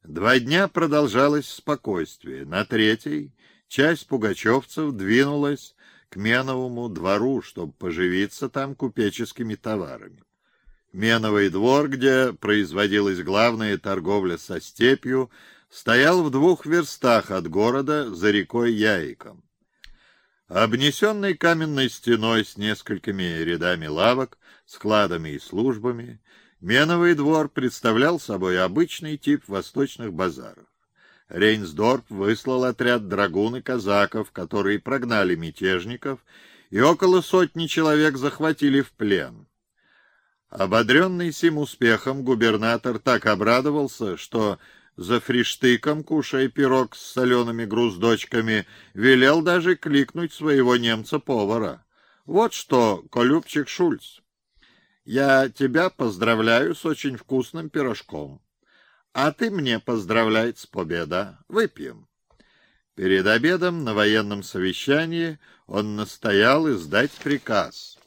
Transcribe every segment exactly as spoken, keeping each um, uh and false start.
Два дня продолжалось спокойствие. На третий часть пугачевцев двинулась к Меновому двору, чтобы поживиться там купеческими товарами. Меновый двор, где производилась главная торговля со степью, стоял в двух верстах от города за рекой Яиком. Обнесенный каменной стеной с несколькими рядами лавок, складами и службами, Меновый двор представлял собой обычный тип восточных базаров. Рейнсдорф выслал отряд драгун и казаков, которые прогнали мятежников, и около сотни человек захватили в плен. Ободренный сим успехом, губернатор так обрадовался, что за фриштыком, кушая пирог с солеными груздочками, велел даже кликнуть своего немца-повара. «Вот что, Колюбчик Шульц, я тебя поздравляю с очень вкусным пирожком, а ты мне поздравляй с победой. Выпьем». Перед обедом на военном совещании он настоял издать приказ.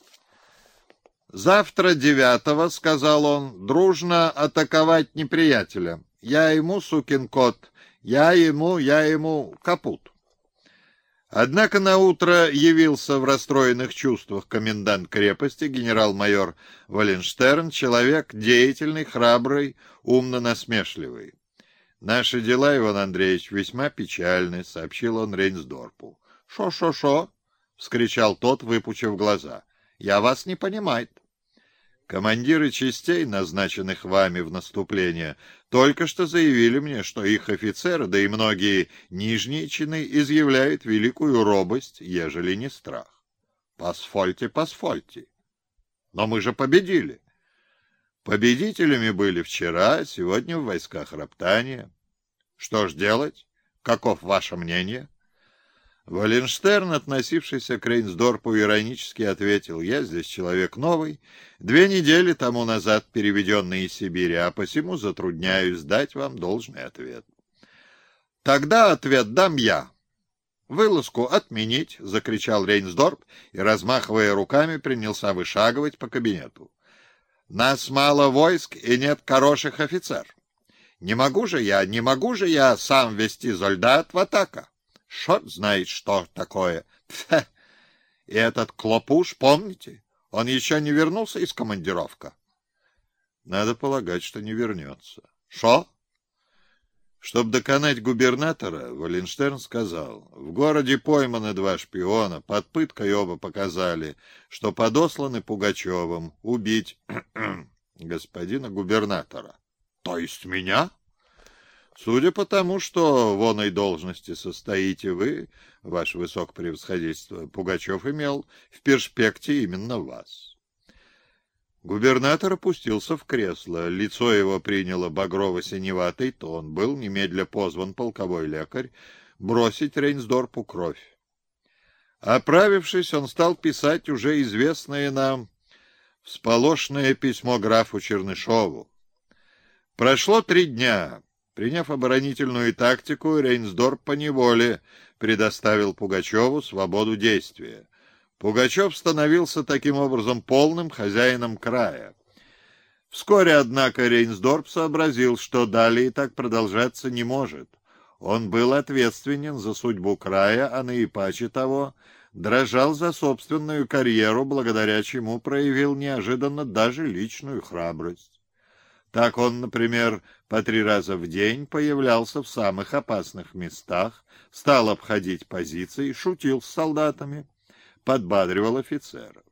«Завтра девятого, — сказал он, — дружно атаковать неприятеля. Я ему, сукин кот, я ему, я ему, капут». Однако наутро явился в расстроенных чувствах комендант крепости, генерал-майор Валенштерн, человек деятельный, храбрый, умно-насмешливый. «Наши дела, Иван Андреевич, весьма печальны», — сообщил он Рейнсдорфу. «Шо-шо-шо!» — вскричал тот, выпучив глаза. «Я вас не понимаю. Командиры частей, назначенных вами в наступление, только что заявили мне, что их офицеры, да и многие нижние чины, изъявляют великую робость, ежели не страх. Посфольте, посфольте. Но мы же победили. Победителями были вчера, сегодня в войсках роптания. Что ж делать? Каков ваше мнение?» Валенштерн, относившийся к Рейнсдорфу, иронически ответил: «Я здесь человек новый, две недели тому назад переведенный из Сибири, а посему затрудняюсь дать вам должный ответ». «Тогда ответ дам я. Вылазку отменить!» — закричал Рейнсдорф и, размахивая руками, принялся вышагивать по кабинету. «Нас мало войск и нет хороших офицер. Не могу же я, не могу же я сам вести солдат в атаку. Шот знает, что такое. Пфе! И этот Клопуш, помните? Он еще не вернулся из командировки?» «Надо полагать, что не вернется». «Шо?» Чтобы доконать губернатора, Валенштерн сказал: «В городе пойманы два шпиона, под пыткой оба показали, что подосланы Пугачевым убить господина губернатора». «То есть меня?» «Судя по тому, что в оной должности состоите вы, ваше высокопревосходительство, Пугачев имел в перспекте именно вас». Губернатор опустился в кресло, лицо его приняло багрово-синеватый тон, был немедля позван полковой лекарь бросить Рейнсдорфу кровь. Оправившись, он стал писать уже известное нам всполошное письмо графу Чернышову. Прошло три дня. Приняв оборонительную тактику, Рейнсдорф поневоле предоставил Пугачеву свободу действия. Пугачев становился таким образом полным хозяином края. Вскоре, однако, Рейнсдорф сообразил, что далее так продолжаться не может. Он был ответственен за судьбу края, а наипаче того дрожал за собственную карьеру, благодаря чему проявил неожиданно даже личную храбрость. Так он, например, по три раза в день появлялся в самых опасных местах, стал обходить позиции, шутил с солдатами, подбадривал офицеров.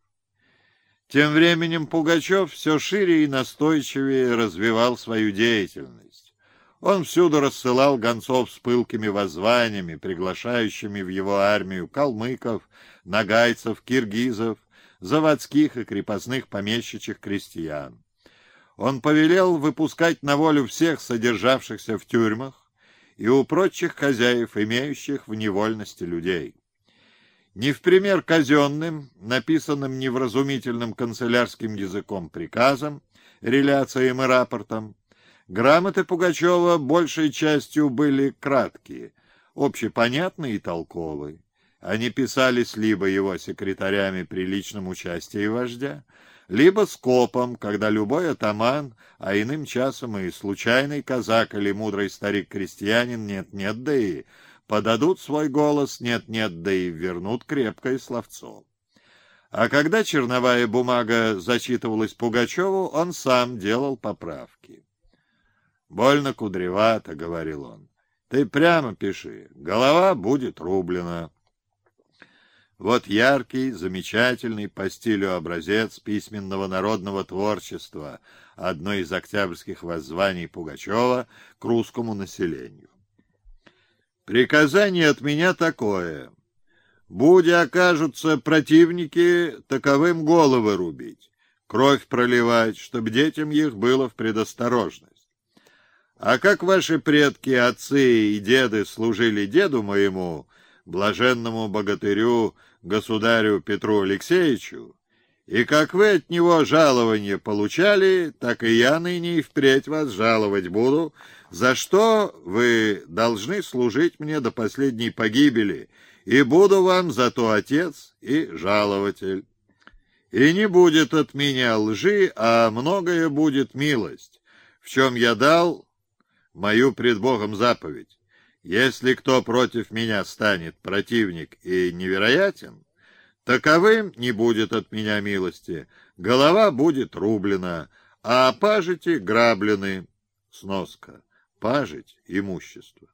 Тем временем Пугачев все шире и настойчивее развивал свою деятельность. Он всюду рассылал гонцов с пылкими воззваниями, приглашающими в его армию калмыков, нагайцев, киргизов, заводских и крепостных помещичьих крестьян. Он повелел выпускать на волю всех содержавшихся в тюрьмах и у прочих хозяев, имеющих в невольности людей. Не в пример казенным, написанным невразумительным канцелярским языком приказом, реляциям и рапортам, грамоты Пугачева большей частью были краткие, общепонятные и толковые. Они писались либо его секретарями при личном участии вождя, либо скопом, когда любой атаман, а иным часом и случайный казак или мудрый старик-крестьянин нет-нет, да и подадут свой голос нет-нет, да и вернут крепкое словцо. А когда черновая бумага зачитывалась Пугачеву, он сам делал поправки. «Больно кудревато», — говорил он. «Ты прямо пиши, голова будет рублена». Вот яркий, замечательный по стилю образец письменного народного творчества, одно из октябрьских воззваний Пугачева к русскому населению. «Приказание от меня такое. Будь окажутся противники, таковым головы рубить, кровь проливать, чтоб детям их было в предосторожность. А как ваши предки, отцы и деды служили деду моему, блаженному богатырю, государю Петру Алексеевичу, и как вы от него жалование получали, так и я ныне и впредь вас жаловать буду, за что вы должны служить мне до последней погибели, и буду вам зато отец и жалователь. И не будет от меня лжи, а многое будет милость, в чем я дал мою пред Богом заповедь. Если кто против меня станет противник и невероятен, таковым не будет от меня милости, голова будет рублена, а пажити граблены». Сноска. Пажить — имущество.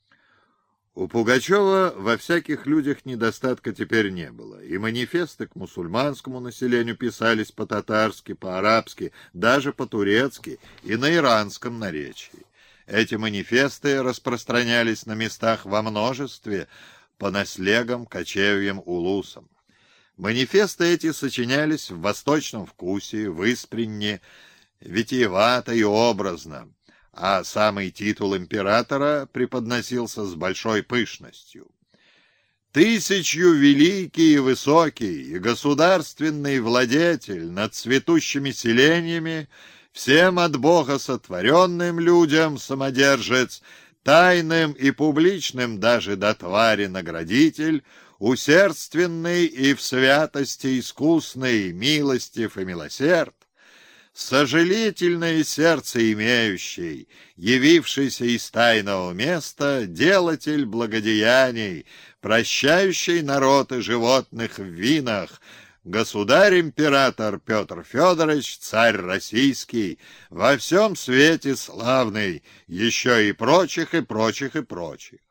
У Пугачева во всяких людях недостатка теперь не было, и манифесты к мусульманскому населению писались по-татарски, по-арабски, даже по-турецки и на иранском наречии. Эти манифесты распространялись на местах во множестве по наслегам, кочевьям, улусам. Манифесты эти сочинялись в восточном вкусе, выспренне, витиевато и образно, а самый титул императора преподносился с большой пышностью. «Тысячью великий и высокий и государственный владетель над цветущими селениями, всем от Бога сотворенным людям самодержец, тайным и публичным даже до твари наградитель, усердственный и в святости искусный, милостив и милосерд, сожалительное сердце имеющий, явившийся из тайного места, делатель благодеяний, прощающий народ и животных в винах, государь-император Петр Федорович, царь российский, во всем свете славный, еще и прочих, и прочих, и прочих».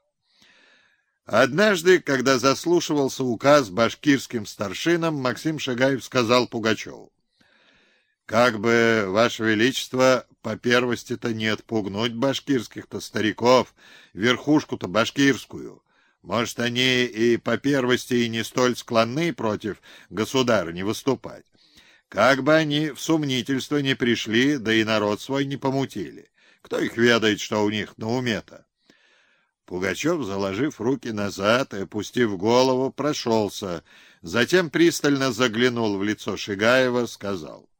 Однажды, когда заслушивался указ башкирским старшинам, Максим Шагаев сказал Пугачеву: «Как бы, Ваше Величество, по первости-то не отпугнуть башкирских-то стариков, верхушку-то башкирскую. Может, они и по первости и не столь склонны против государя выступать. Как бы они в сумнительство не пришли, да и народ свой не помутили. Кто их ведает, что у них на уме-то?» Пугачев, заложив руки назад и опустив голову, прошелся, затем пристально заглянул в лицо Шагаева, сказал: